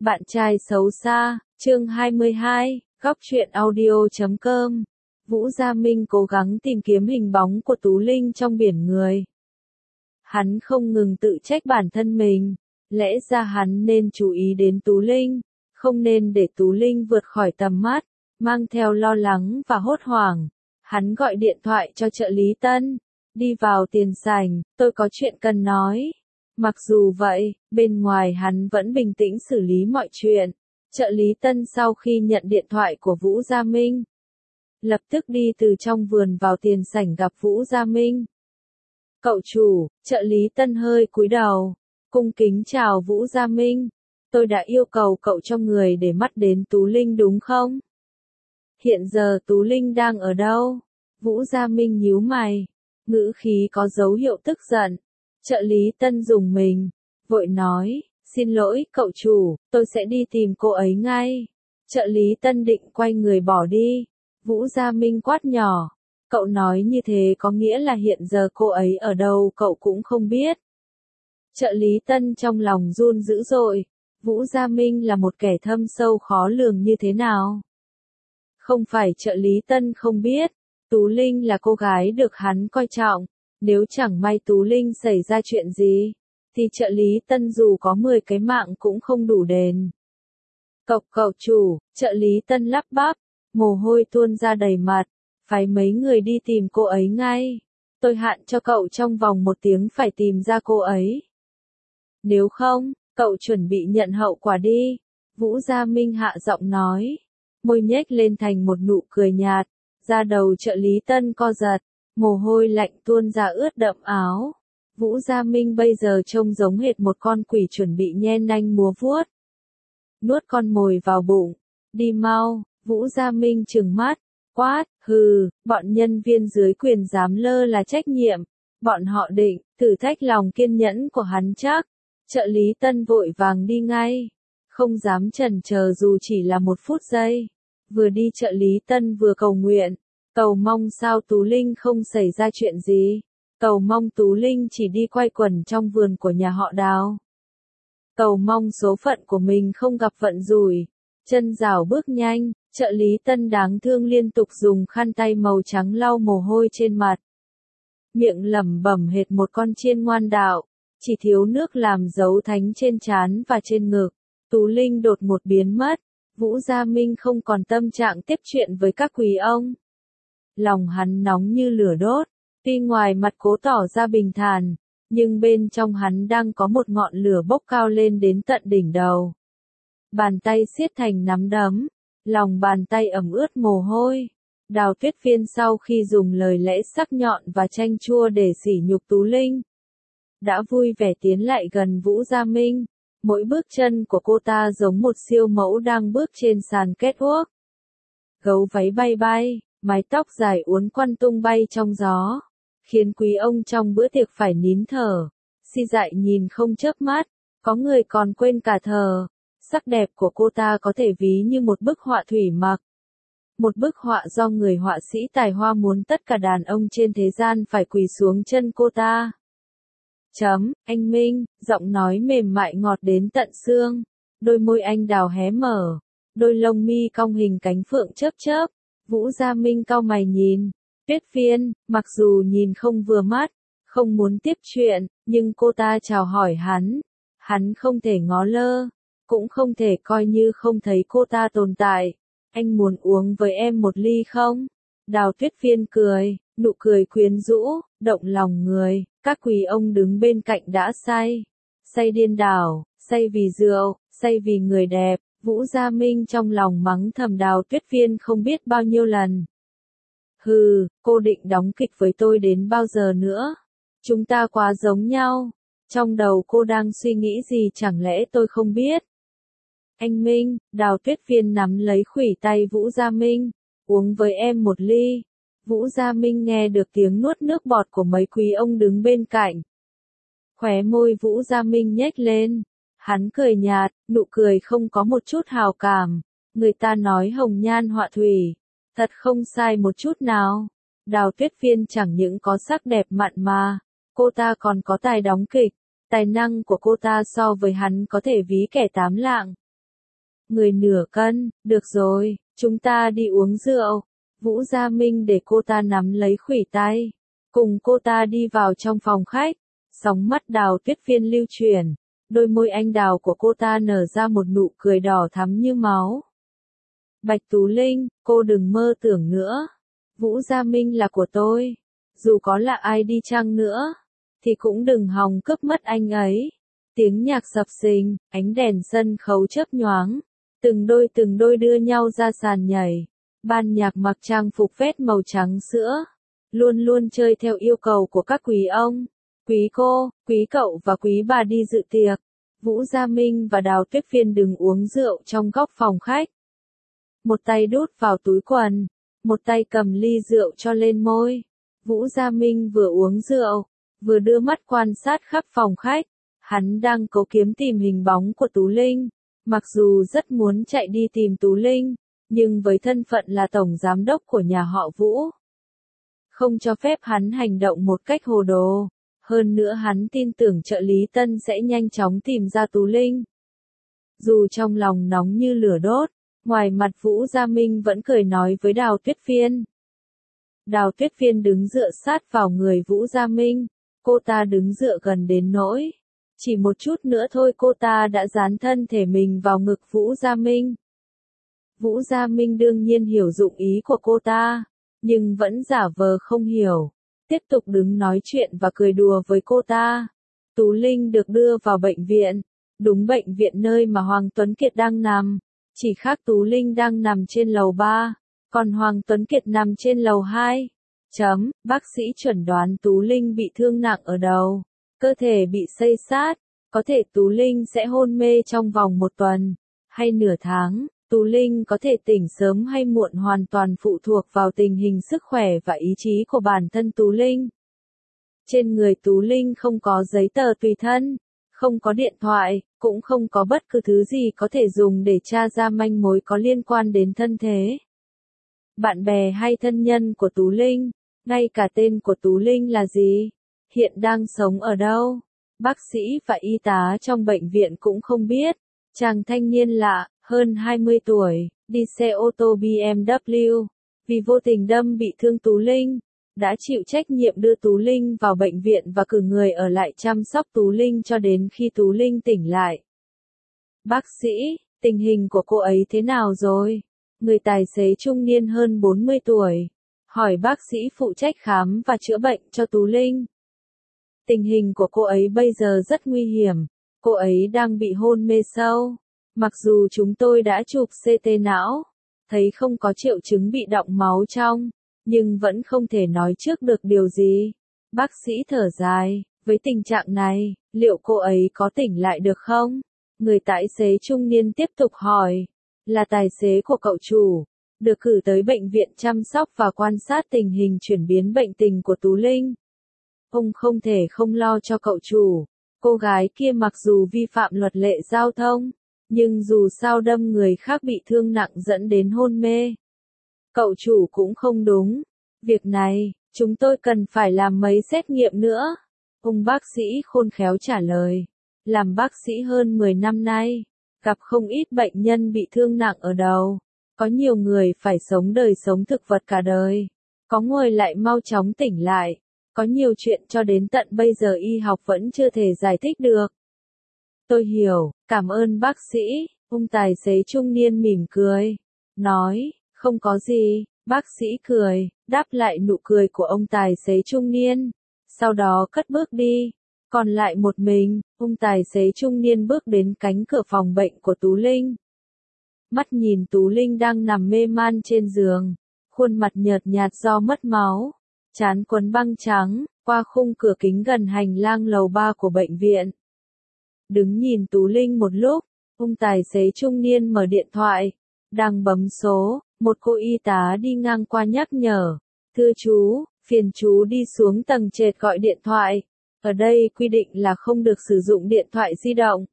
Bạn trai xấu xa, chương 22, góc truyện audio.com. Vũ Gia Minh cố gắng tìm kiếm hình bóng của Tú Linh trong biển người. Hắn không ngừng tự trách bản thân mình, lẽ ra hắn nên chú ý đến Tú Linh, không nên để Tú Linh vượt khỏi tầm mắt, mang theo lo lắng và hốt hoảng. Hắn gọi điện thoại cho trợ lý Tân, đi vào tiền sảnh, tôi có chuyện cần nói. Mặc dù vậy, bên ngoài hắn vẫn bình tĩnh xử lý mọi chuyện. Trợ lý Tân sau khi nhận điện thoại của Vũ Gia Minh, lập tức đi từ trong vườn vào tiền sảnh gặp Vũ Gia Minh. Cậu chủ, trợ lý Tân hơi cúi đầu, cung kính chào Vũ Gia Minh. Tôi đã yêu cầu cậu cho người để mắt đến Tú Linh đúng không? Hiện giờ Tú Linh đang ở đâu? Vũ Gia Minh nhíu mày, ngữ khí có dấu hiệu tức giận. Trợ lý Tân dùng mình, vội nói, xin lỗi cậu chủ, tôi sẽ đi tìm cô ấy ngay. Trợ lý Tân định quay người bỏ đi. Vũ Gia Minh quát nhỏ, cậu nói như thế có nghĩa là hiện giờ cô ấy ở đâu cậu cũng không biết. Trợ lý Tân trong lòng run dữ dội, Vũ Gia Minh là một kẻ thâm sâu khó lường như thế nào? Không phải trợ lý Tân không biết, Tú Linh là cô gái được hắn coi trọng. Nếu chẳng may Tú Linh xảy ra chuyện gì, thì trợ lý Tân dù có 10 cái mạng cũng không đủ đền. Cậu chủ, trợ lý Tân lắp bắp, mồ hôi tuôn ra đầy mặt, phái mấy người đi tìm cô ấy ngay. Tôi hạn cho cậu trong vòng 1 tiếng phải tìm ra cô ấy. Nếu không, cậu chuẩn bị nhận hậu quả đi. Vũ Gia Minh hạ giọng nói, môi nhếch lên thành một nụ cười nhạt, da đầu trợ lý Tân co giật. Mồ hôi lạnh tuôn ra ướt đẫm áo. Vũ Gia Minh bây giờ trông giống hệt một con quỷ chuẩn bị nhen nanh múa vuốt. Nuốt con mồi vào bụng. Đi mau, Vũ Gia Minh trừng mắt, quát, hừ, bọn nhân viên dưới quyền dám lơ là trách nhiệm. Bọn họ định, thử thách lòng kiên nhẫn của hắn chắc. Trợ lý Tân vội vàng đi ngay. Không dám chần chờ dù chỉ là 1 phút giây. Vừa đi trợ lý Tân vừa cầu nguyện. Cầu mong sao Tú Linh không xảy ra chuyện gì. Cầu mong Tú Linh chỉ đi quay quần trong vườn của nhà họ Đào. Cầu mong số phận của mình không gặp vận rủi. Chân rảo bước nhanh, trợ lý Tân đáng thương liên tục dùng khăn tay màu trắng lau mồ hôi trên mặt. Miệng lẩm bẩm hệt một con chiên ngoan đạo, chỉ thiếu nước làm dấu thánh trên trán và trên ngực. Tú Linh đột ngột biến mất. Vũ Gia Minh không còn tâm trạng tiếp chuyện với các quý ông. Lòng hắn nóng như lửa đốt, tuy ngoài mặt cố tỏ ra bình thản, nhưng bên trong hắn đang có một ngọn lửa bốc cao lên đến tận đỉnh đầu. Bàn tay siết thành nắm đấm, lòng bàn tay ẩm ướt mồ hôi. Đào Tuyết Phiên sau khi dùng lời lẽ sắc nhọn và chanh chua để sỉ nhục Tú Linh, đã vui vẻ tiến lại gần Vũ Gia Minh. Mỗi bước chân của cô ta giống một siêu mẫu đang bước trên sàn catwalk. Gấu váy bay bay, mái tóc dài uốn quăn tung bay trong gió, khiến quý ông trong bữa tiệc phải nín thở, si dại nhìn không chớp mắt, có người còn quên cả thờ. Sắc đẹp của cô ta có thể ví như một bức họa thủy mặc. Một bức họa do người họa sĩ tài hoa muốn tất cả đàn ông trên thế gian phải quỳ xuống chân cô ta. Anh Minh, giọng nói mềm mại ngọt đến tận xương, đôi môi anh đào hé mở, đôi lông mi cong hình cánh phượng chớp chớp. Vũ Gia Minh cau mày nhìn, Tuyết Phiên, mặc dù nhìn không vừa mắt, không muốn tiếp chuyện, nhưng cô ta chào hỏi hắn không thể ngó lơ, cũng không thể coi như không thấy cô ta tồn tại. Anh muốn uống với em 1 ly không? Đào Tuyết Phiên cười, nụ cười quyến rũ, động lòng người, các quý ông đứng bên cạnh đã say điên đảo, say vì rượu, say vì người đẹp. Vũ Gia Minh trong lòng mắng thầm Đào Tuyết Phiên không biết bao nhiêu lần. Hừ, cô định đóng kịch với tôi đến bao giờ nữa? Chúng ta quá giống nhau. Trong đầu cô đang suy nghĩ gì chẳng lẽ tôi không biết? Anh Minh, Đào Tuyết Phiên nắm lấy khuỷu tay Vũ Gia Minh, uống với em 1 ly. Vũ Gia Minh nghe được tiếng nuốt nước bọt của mấy quý ông đứng bên cạnh. Khóe môi Vũ Gia Minh nhếch lên. Hắn cười nhạt, nụ cười không có một chút hào cảm. Người ta nói hồng nhan họa thủy, thật không sai một chút nào. Đào Tuyết Phiên chẳng những có sắc đẹp mặn mà, cô ta còn có tài đóng kịch. Tài năng của cô ta so với hắn có thể ví kẻ 8 lạng. Người nửa cân, được rồi, chúng ta đi uống rượu. Vũ Gia Minh để cô ta nắm lấy khuỷu tay, cùng cô ta đi vào trong phòng khách. Sóng mắt Đào Tuyết Phiên lưu chuyển, đôi môi anh đào của cô ta nở ra một nụ cười đỏ thắm như máu. Bạch Tú Linh, cô đừng mơ tưởng nữa. Vũ Gia Minh là của tôi. Dù có là ai đi chăng nữa, thì cũng đừng hòng cướp mất anh ấy. Tiếng nhạc sập sình, ánh đèn sân khấu chớp nhoáng. Từng đôi đưa nhau ra sàn nhảy. Ban nhạc mặc trang phục vest màu trắng sữa. Luôn luôn chơi theo yêu cầu của các quý ông, quý cô, quý cậu và quý bà đi dự tiệc. Vũ Gia Minh và Đào Tuyết Phiên đứng uống rượu trong góc phòng khách. Một tay đút vào túi quần, một tay cầm ly rượu cho lên môi. Vũ Gia Minh vừa uống rượu, vừa đưa mắt quan sát khắp phòng khách. Hắn đang cố kiếm tìm hình bóng của Tú Linh. Mặc dù rất muốn chạy đi tìm Tú Linh, nhưng với thân phận là tổng giám đốc của nhà họ Vũ, không cho phép hắn hành động một cách hồ đồ. Hơn nữa hắn tin tưởng trợ lý Tân sẽ nhanh chóng tìm ra Tú Linh. Dù trong lòng nóng như lửa đốt, ngoài mặt Vũ Gia Minh vẫn cười nói với Đào Tuyết Phiên. Đào Tuyết Phiên đứng dựa sát vào người Vũ Gia Minh. Cô ta đứng dựa gần đến nỗi chỉ một chút nữa thôi cô ta đã dán thân thể mình vào ngực Vũ Gia Minh. Vũ Gia Minh đương nhiên hiểu dụng ý của cô ta, nhưng vẫn giả vờ không hiểu, tiếp tục đứng nói chuyện và cười đùa với cô ta. Tú Linh được đưa vào bệnh viện, đúng bệnh viện nơi mà Hoàng Tuấn Kiệt đang nằm, chỉ khác Tú Linh đang nằm trên lầu 3, còn Hoàng Tuấn Kiệt nằm trên lầu 2. Bác sĩ chuẩn đoán Tú Linh bị thương nặng ở đầu, cơ thể bị xây xát, có thể Tú Linh sẽ hôn mê trong vòng 1 tuần, hay nửa tháng. Tú Linh có thể tỉnh sớm hay muộn hoàn toàn phụ thuộc vào tình hình sức khỏe và ý chí của bản thân Tú Linh. Trên người Tú Linh không có giấy tờ tùy thân, không có điện thoại, cũng không có bất cứ thứ gì có thể dùng để tra ra manh mối có liên quan đến thân thế. Bạn bè hay thân nhân của Tú Linh, ngay cả tên của Tú Linh là gì, hiện đang sống ở đâu, bác sĩ và y tá trong bệnh viện cũng không biết. Chàng thanh niên lạ, hơn 20 tuổi, đi xe ô tô BMW, vì vô tình đâm bị thương Tú Linh, đã chịu trách nhiệm đưa Tú Linh vào bệnh viện và cử người ở lại chăm sóc Tú Linh cho đến khi Tú Linh tỉnh lại. Bác sĩ, tình hình của cô ấy thế nào rồi? Người tài xế trung niên hơn 40 tuổi, hỏi bác sĩ phụ trách khám và chữa bệnh cho Tú Linh. Tình hình của cô ấy bây giờ rất nguy hiểm, cô ấy đang bị hôn mê sâu. Mặc dù chúng tôi đã chụp CT não, thấy không có triệu chứng bị đọng máu trong, nhưng vẫn không thể nói trước được điều gì. Bác sĩ thở dài, với tình trạng này, liệu cô ấy có tỉnh lại được không? Người tài xế trung niên tiếp tục hỏi, là tài xế của cậu chủ, được cử tới bệnh viện chăm sóc và quan sát tình hình chuyển biến bệnh tình của Tú Linh. Ông không thể không lo cho cậu chủ, cô gái kia mặc dù vi phạm luật lệ giao thông, nhưng dù sao đâm người khác bị thương nặng dẫn đến hôn mê. Cậu chủ cũng không đúng. Việc này, chúng tôi cần phải làm mấy xét nghiệm nữa. Ông bác sĩ khôn khéo trả lời. Làm bác sĩ hơn 10 năm nay, gặp không ít bệnh nhân bị thương nặng ở đầu. Có nhiều người phải sống đời sống thực vật cả đời. Có người lại mau chóng tỉnh lại. Có nhiều chuyện cho đến tận bây giờ y học vẫn chưa thể giải thích được. Tôi hiểu, cảm ơn bác sĩ. Ông tài xế trung niên mỉm cười, nói, không có gì. Bác sĩ cười, đáp lại nụ cười của ông tài xế trung niên, sau đó cất bước đi. Còn lại một mình, ông tài xế trung niên bước đến cánh cửa phòng bệnh của Tú Linh. Mắt nhìn Tú Linh đang nằm mê man trên giường, khuôn mặt nhợt nhạt do mất máu, trán quấn băng trắng, qua khung cửa kính gần hành lang lầu 3 của bệnh viện. Đứng nhìn Tú Linh một lúc, ông tài xế trung niên mở điện thoại, đang bấm số, một cô y tá đi ngang qua nhắc nhở, thưa chú, phiền chú đi xuống tầng trệt gọi điện thoại, ở đây quy định là không được sử dụng điện thoại di động.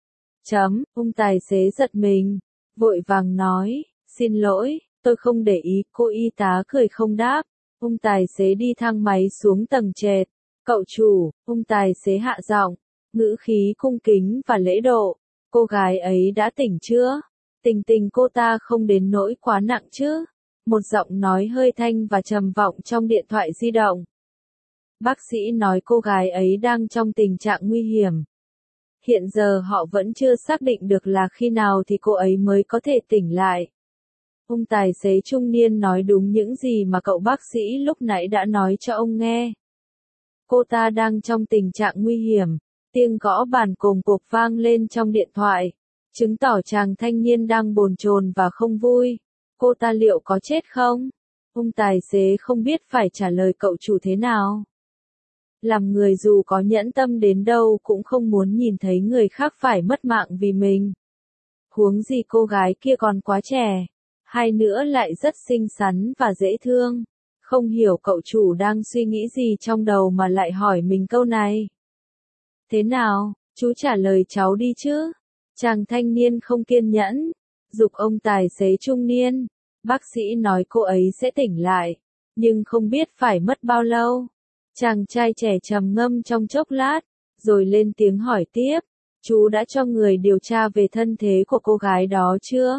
Ông tài xế giật mình, vội vàng nói, xin lỗi, tôi không để ý, cô y tá cười không đáp, ông tài xế đi thang máy xuống tầng trệt, cậu chủ, ông tài xế hạ giọng, ngữ khí cung kính và lễ độ, cô gái ấy đã tỉnh chưa? Tình tình cô ta không đến nỗi quá nặng chứ? Một giọng nói hơi thanh và trầm vọng trong điện thoại di động. Bác sĩ nói cô gái ấy đang trong tình trạng nguy hiểm. Hiện giờ họ vẫn chưa xác định được là khi nào thì cô ấy mới có thể tỉnh lại. Ông tài xế trung niên nói đúng những gì mà cậu bác sĩ lúc nãy đã nói cho ông nghe. Cô ta đang trong tình trạng nguy hiểm. Tiếng gõ bàn cồm cộp vang lên trong điện thoại, chứng tỏ chàng thanh niên đang bồn chồn và không vui. Cô ta liệu có chết không? Ông tài xế không biết phải trả lời cậu chủ thế nào. Làm người dù có nhẫn tâm đến đâu cũng không muốn nhìn thấy người khác phải mất mạng vì mình. Huống gì cô gái kia còn quá trẻ, hai nữa lại rất xinh xắn và dễ thương. Không hiểu cậu chủ đang suy nghĩ gì trong đầu mà lại hỏi mình câu này. Thế nào, chú trả lời cháu đi chứ? Chàng thanh niên không kiên nhẫn, giục ông tài xế trung niên. Bác sĩ nói cô ấy sẽ tỉnh lại, nhưng không biết phải mất bao lâu. Chàng trai trẻ trầm ngâm trong chốc lát, rồi lên tiếng hỏi tiếp. Chú đã cho người điều tra về thân thế của cô gái đó chưa?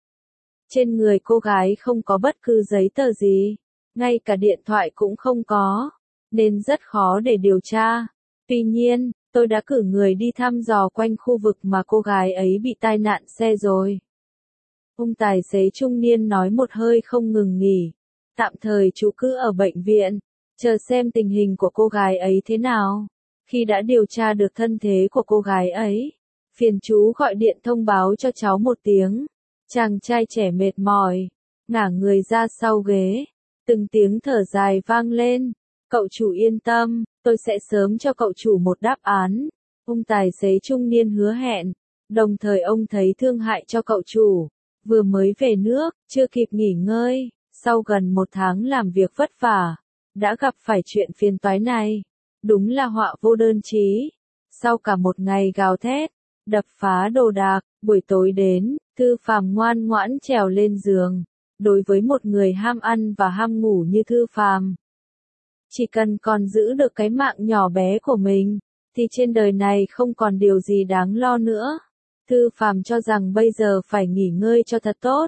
Trên người cô gái không có bất cứ giấy tờ gì, ngay cả điện thoại cũng không có, nên rất khó để điều tra. Tuy nhiên, tôi đã cử người đi thăm dò quanh khu vực mà cô gái ấy bị tai nạn xe rồi. Ông tài xế trung niên nói một hơi không ngừng nghỉ. Tạm thời chú cứ ở bệnh viện, chờ xem tình hình của cô gái ấy thế nào. Khi đã điều tra được thân thế của cô gái ấy, phiền chú gọi điện thông báo cho cháu một tiếng. Chàng trai trẻ mệt mỏi, ngả người ra sau ghế. Từng tiếng thở dài vang lên. Cậu chủ yên tâm, tôi sẽ sớm cho cậu chủ một đáp án. Ông tài xế trung niên hứa hẹn. Đồng thời ông thấy thương hại cho cậu chủ. Vừa mới về nước, chưa kịp nghỉ ngơi, sau gần 1 tháng làm việc vất vả, đã gặp phải chuyện phiền toái này. Đúng là họa vô đơn chí. Sau cả một ngày gào thét, đập phá đồ đạc, buổi tối đến, Thư Phàm ngoan ngoãn trèo lên giường. Đối với một người ham ăn và ham ngủ như Thư Phàm, chỉ cần còn giữ được cái mạng nhỏ bé của mình, thì trên đời này không còn điều gì đáng lo nữa. Thư Phàm cho rằng bây giờ phải nghỉ ngơi cho thật tốt,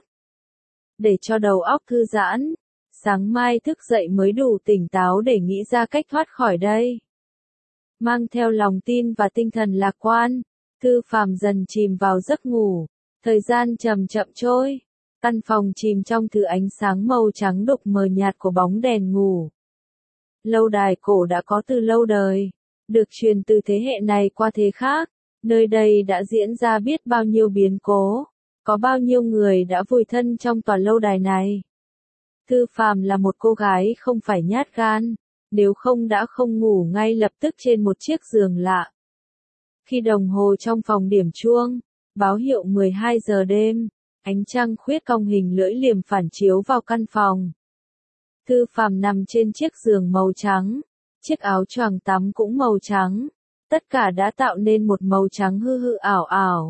để cho đầu óc thư giãn, sáng mai thức dậy mới đủ tỉnh táo để nghĩ ra cách thoát khỏi đây. Mang theo lòng tin và tinh thần lạc quan, Thư Phàm dần chìm vào giấc ngủ, thời gian chậm chậm trôi, căn phòng chìm trong thứ ánh sáng màu trắng đục mờ nhạt của bóng đèn ngủ. Lâu đài cổ đã có từ lâu đời, được truyền từ thế hệ này qua thế khác, nơi đây đã diễn ra biết bao nhiêu biến cố, có bao nhiêu người đã vùi thân trong tòa lâu đài này. Thư Phàm là một cô gái không phải nhát gan, nếu không đã không ngủ ngay lập tức trên một chiếc giường lạ. Khi đồng hồ trong phòng điểm chuông, báo hiệu 12 giờ đêm, ánh trăng khuyết cong hình lưỡi liềm phản chiếu vào căn phòng. Thư Phàm nằm trên chiếc giường màu trắng, chiếc áo choàng tắm cũng màu trắng, tất cả đã tạo nên một màu trắng hư hư ảo ảo.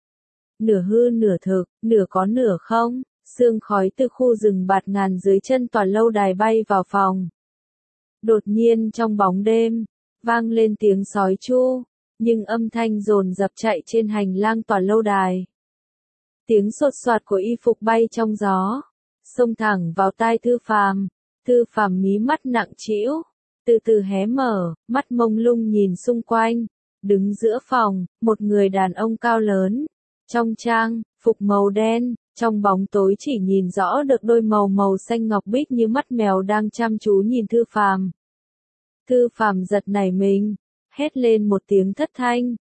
Nửa hư nửa thực, nửa có nửa không, sương khói từ khu rừng bạt ngàn dưới chân tòa lâu đài bay vào phòng. Đột nhiên trong bóng đêm, vang lên tiếng sói tru, nhưng âm thanh dồn dập chạy trên hành lang tòa lâu đài. Tiếng sột soạt của y phục bay trong gió, xông thẳng vào tai Thư Phàm. Thư Phàm mí mắt nặng trĩu, từ từ hé mở, mắt mông lung nhìn xung quanh. Đứng giữa phòng, một người đàn ông cao lớn, trong trang phục màu đen, trong bóng tối chỉ nhìn rõ được đôi màu xanh ngọc bích như mắt mèo đang chăm chú nhìn Thư Phàm. Thư Phàm giật nảy mình, hét lên một tiếng thất thanh.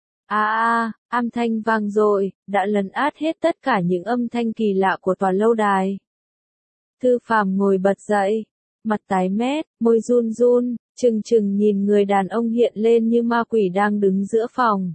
Âm thanh vang dội, đã lấn át hết tất cả những âm thanh kỳ lạ của tòa lâu đài. Thư Phàm ngồi bật dậy, mặt tái mét, môi run run, chừng nhìn người đàn ông hiện lên như ma quỷ đang đứng giữa phòng.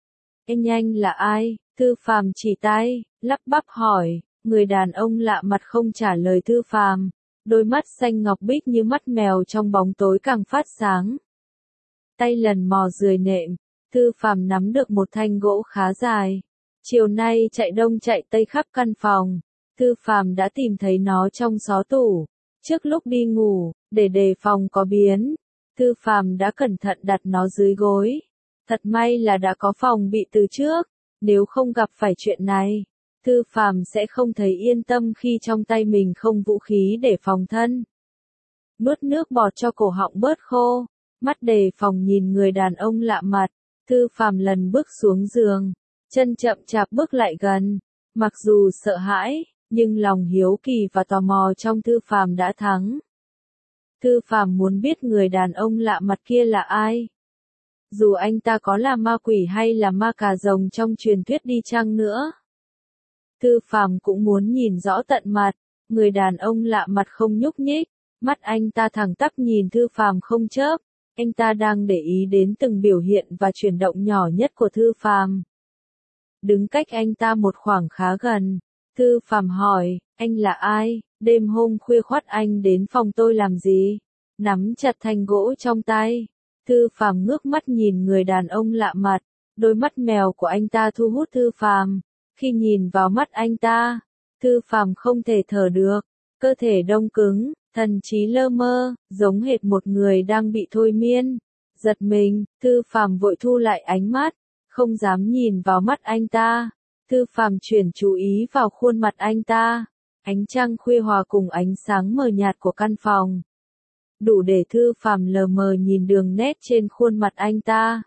Anh là ai? Thư Phàm chỉ tay, lắp bắp hỏi. Người đàn ông lạ mặt không trả lời Thư Phàm, đôi mắt xanh ngọc bích như mắt mèo trong bóng tối càng phát sáng. Tay lần mò rười nệm, Thư Phàm nắm được một thanh gỗ khá dài. Chiều nay chạy đông chạy tây khắp căn phòng, Thư Phàm đã tìm thấy nó trong xó tủ. Trước lúc đi ngủ, để đề phòng có biến, Thư Phàm đã cẩn thận đặt nó dưới gối. Thật may là đã có phòng bị từ trước, nếu không gặp phải chuyện này, Thư Phàm sẽ không thấy yên tâm khi trong tay mình không vũ khí để phòng thân. Nuốt nước bọt cho cổ họng bớt khô, mắt đề phòng nhìn người đàn ông lạ mặt. Thư Phàm lần bước xuống giường, chân chậm chạp bước lại gần. Mặc dù sợ hãi, nhưng lòng hiếu kỳ và tò mò trong Thư Phàm đã thắng. Thư Phàm muốn biết người đàn ông lạ mặt kia là ai. Dù anh ta có là ma quỷ hay là ma cà rồng trong truyền thuyết đi chăng nữa. Thư Phàm cũng muốn nhìn rõ tận mặt, người đàn ông lạ mặt không nhúc nhích, mắt anh ta thẳng tắp nhìn Thư Phàm không chớp, anh ta đang để ý đến từng biểu hiện và chuyển động nhỏ nhất của Thư Phàm. Đứng cách anh ta một khoảng khá gần, Thư Phàm hỏi, anh là ai, đêm hôm khuya khoắt anh đến phòng tôi làm gì? Nắm chặt thanh gỗ trong tay, Thư Phàm ngước mắt nhìn người đàn ông lạ mặt, đôi mắt mèo của anh ta thu hút Thư Phàm. Khi nhìn vào mắt anh ta, Thư Phàm không thể thở được, cơ thể đông cứng, thần trí lơ mơ, giống hệt một người đang bị thôi miên. Giật mình, Thư Phàm vội thu lại ánh mắt, không dám nhìn vào mắt anh ta. Thư Phàm chuyển chú ý vào khuôn mặt anh ta. Ánh trăng khuya hòa cùng ánh sáng mờ nhạt của căn phòng, đủ để Thư Phàm lờ mờ nhìn đường nét trên khuôn mặt anh ta.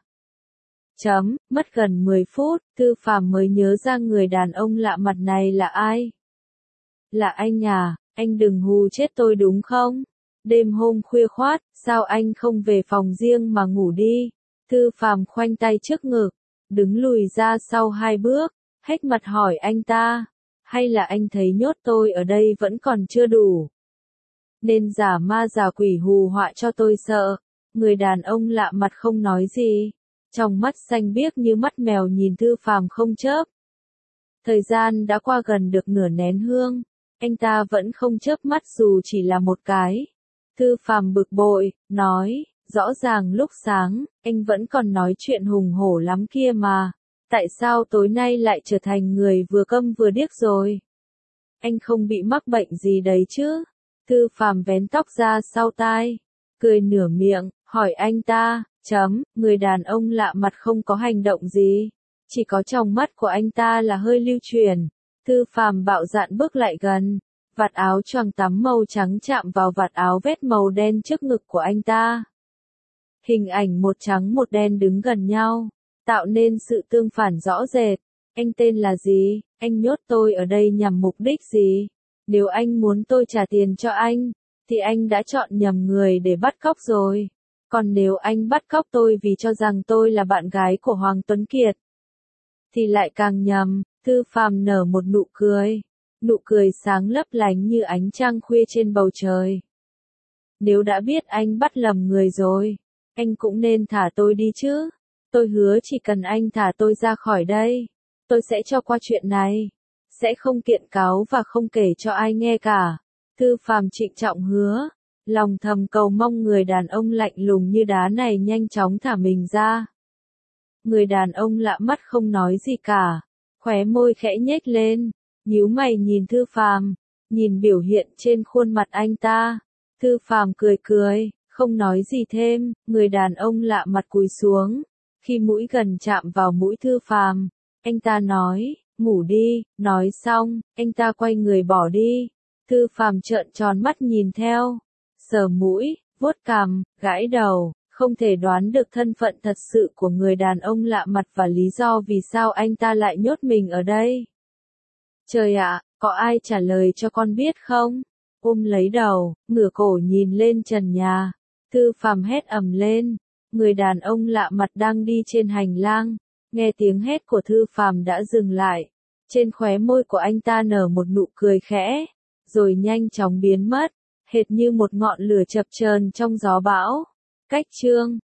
Mất gần 10 phút, Thư Phàm mới nhớ ra người đàn ông lạ mặt này là ai. Là anh à, anh đừng hù chết tôi đúng không? Đêm hôm khuya khoắt, sao anh không về phòng riêng mà ngủ đi? Thư Phàm khoanh tay trước ngực, đứng lùi ra sau 2 bước, hét mặt hỏi anh ta. Hay là anh thấy nhốt tôi ở đây vẫn còn chưa đủ? Nên giả ma giả quỷ hù họa cho tôi sợ. Người đàn ông lạ mặt không nói gì. Trong mắt xanh biếc như mắt mèo nhìn Thư Phàm không chớp. Thời gian đã qua gần được nửa nén hương, anh ta vẫn không chớp mắt dù chỉ là một cái. Thư Phàm bực bội, nói, rõ ràng lúc sáng, anh vẫn còn nói chuyện hùng hổ lắm kia mà. Tại sao tối nay lại trở thành người vừa câm vừa điếc rồi? Anh không bị mắc bệnh gì đấy chứ? Thư Phàm vén tóc ra sau tai, cười nửa miệng, hỏi anh ta. Người đàn ông lạ mặt không có hành động gì, chỉ có trong mắt của anh ta là hơi lưu chuyển. Thư Phàm bạo dạn bước lại gần, vạt áo choàng tắm màu trắng chạm vào vạt áo vét màu đen trước ngực của anh ta. Hình ảnh một trắng một đen đứng gần nhau, tạo nên sự tương phản rõ rệt. Anh tên là gì? Anh nhốt tôi ở đây nhằm mục đích gì? Nếu anh muốn tôi trả tiền cho anh, thì anh đã chọn nhầm người để bắt cóc rồi. Còn nếu anh bắt cóc tôi vì cho rằng tôi là bạn gái của Hoàng Tuấn Kiệt, thì lại càng nhầm. Thư Phàm nở một nụ cười sáng lấp lánh như ánh trăng khuya trên bầu trời. Nếu đã biết anh bắt lầm người rồi, anh cũng nên thả tôi đi chứ. Tôi hứa chỉ cần anh thả tôi ra khỏi đây, tôi sẽ cho qua chuyện này, sẽ không kiện cáo và không kể cho ai nghe cả. Thư Phàm trịnh trọng hứa. Lòng thầm cầu mong người đàn ông lạnh lùng như đá này nhanh chóng thả mình ra. Người đàn ông lạ mắt không nói gì cả, khóe môi khẽ nhếch lên, nhíu mày nhìn Thư Phàm, nhìn biểu hiện trên khuôn mặt anh ta. Thư Phàm cười, không nói gì thêm. Người đàn ông lạ mặt cúi xuống, khi mũi gần chạm vào mũi Thư Phàm, anh ta nói, ngủ đi. Nói xong, anh ta quay người bỏ đi. Thư Phàm trợn tròn mắt nhìn theo, sờ mũi, vuốt cằm, gãi đầu, không thể đoán được thân phận thật sự của người đàn ông lạ mặt và lý do vì sao anh ta lại nhốt mình ở đây. Trời ạ, có ai trả lời cho con biết không? Ôm lấy đầu, ngửa cổ nhìn lên trần nhà. Thư Phàm hét ầm lên. Người đàn ông lạ mặt đang đi trên hành lang, nghe tiếng hét của Thư Phàm đã dừng lại. Trên khóe môi của anh ta nở một nụ cười khẽ, rồi nhanh chóng biến mất, hệt như một ngọn lửa chập chờn trong gió bão. Cách chương